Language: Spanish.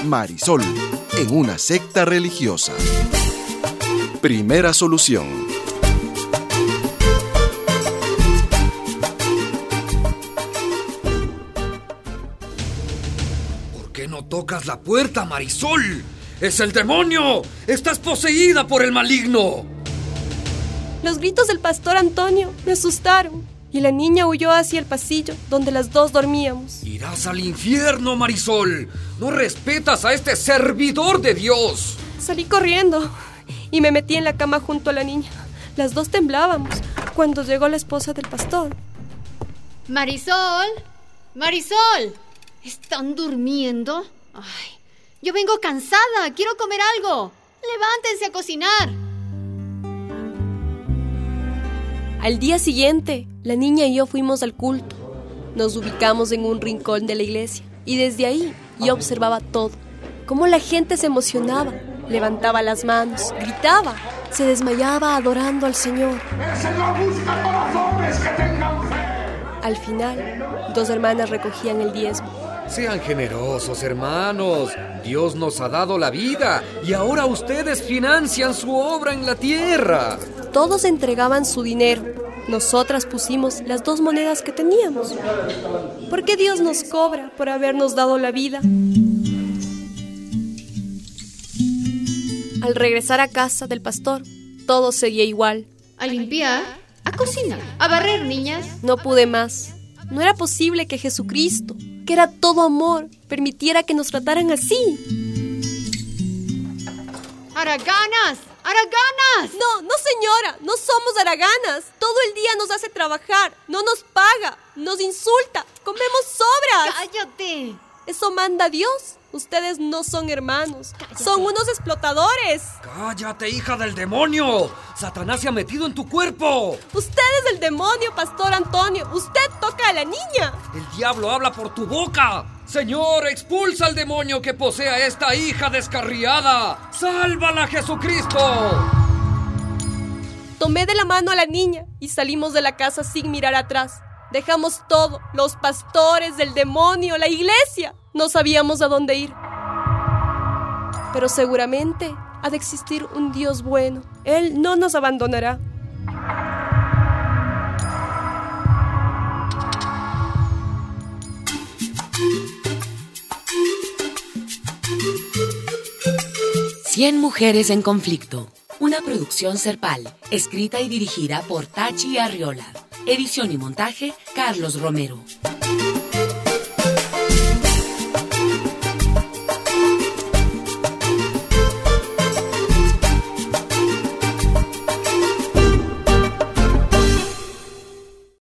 Marisol en una secta religiosa. Primera solución. ¿Por qué no tocas la puerta, Marisol? ¡Es el demonio! ¡Estás poseída por el maligno! Los gritos del pastor Antonio me asustaron y la niña huyó hacia el pasillo donde las dos dormíamos. Irás al infierno, Marisol. No respetas a este servidor de Dios. Salí corriendo y me metí en la cama junto a la niña. Las dos temblábamos cuando llegó la esposa del pastor. Marisol, Marisol, ¿están durmiendo? Ay, yo vengo cansada, quiero comer algo. Levántense a cocinar. Al día siguiente, la niña y yo fuimos al culto. Nos ubicamos en un rincón de la iglesia y desde ahí yo observaba todo. Cómo la gente se emocionaba, levantaba las manos, gritaba, se desmayaba adorando al Señor. ¡El Señor busca corazones que tengan fe! Al final, 2 hermanas recogían el diezmo. Sean generosos, hermanos. Dios nos ha dado la vida y ahora ustedes financian su obra en la tierra. Todos entregaban su dinero. Nosotras pusimos las 2 monedas que teníamos. ¿Por qué Dios nos cobra por habernos dado la vida? Al regresar a casa del pastor, todo seguía igual. A limpiar, a cocinar, a barrer, niñas. No pude más. No era posible que Jesucristo, que era todo amor, permitiera que nos trataran así. ¡Haraganas! ¡Haraganas! No señora, no somos haraganas. Todo el día nos hace trabajar, no nos paga, nos insulta, comemos sobras. ¡Cállate! Eso manda Dios. Ustedes no son hermanos. Cállate. Son unos explotadores. ¡Cállate, hija del demonio! ¡Satanás se ha metido en tu cuerpo! Usted es el demonio, pastor Antonio. Usted toca a la niña. ¡El diablo habla por tu boca! Señor, expulsa al demonio que posee a esta hija descarriada. ¡Sálvala, Jesucristo! Tomé de la mano a la niña y salimos de la casa sin mirar atrás. Dejamos todo, los pastores, el demonio, la iglesia. No sabíamos a dónde ir. Pero seguramente ha de existir un Dios bueno. Él no nos abandonará. Cien mujeres en conflicto. Una producción Serpal, escrita y dirigida por Tachi Arriola. Edición y montaje, Carlos Romero.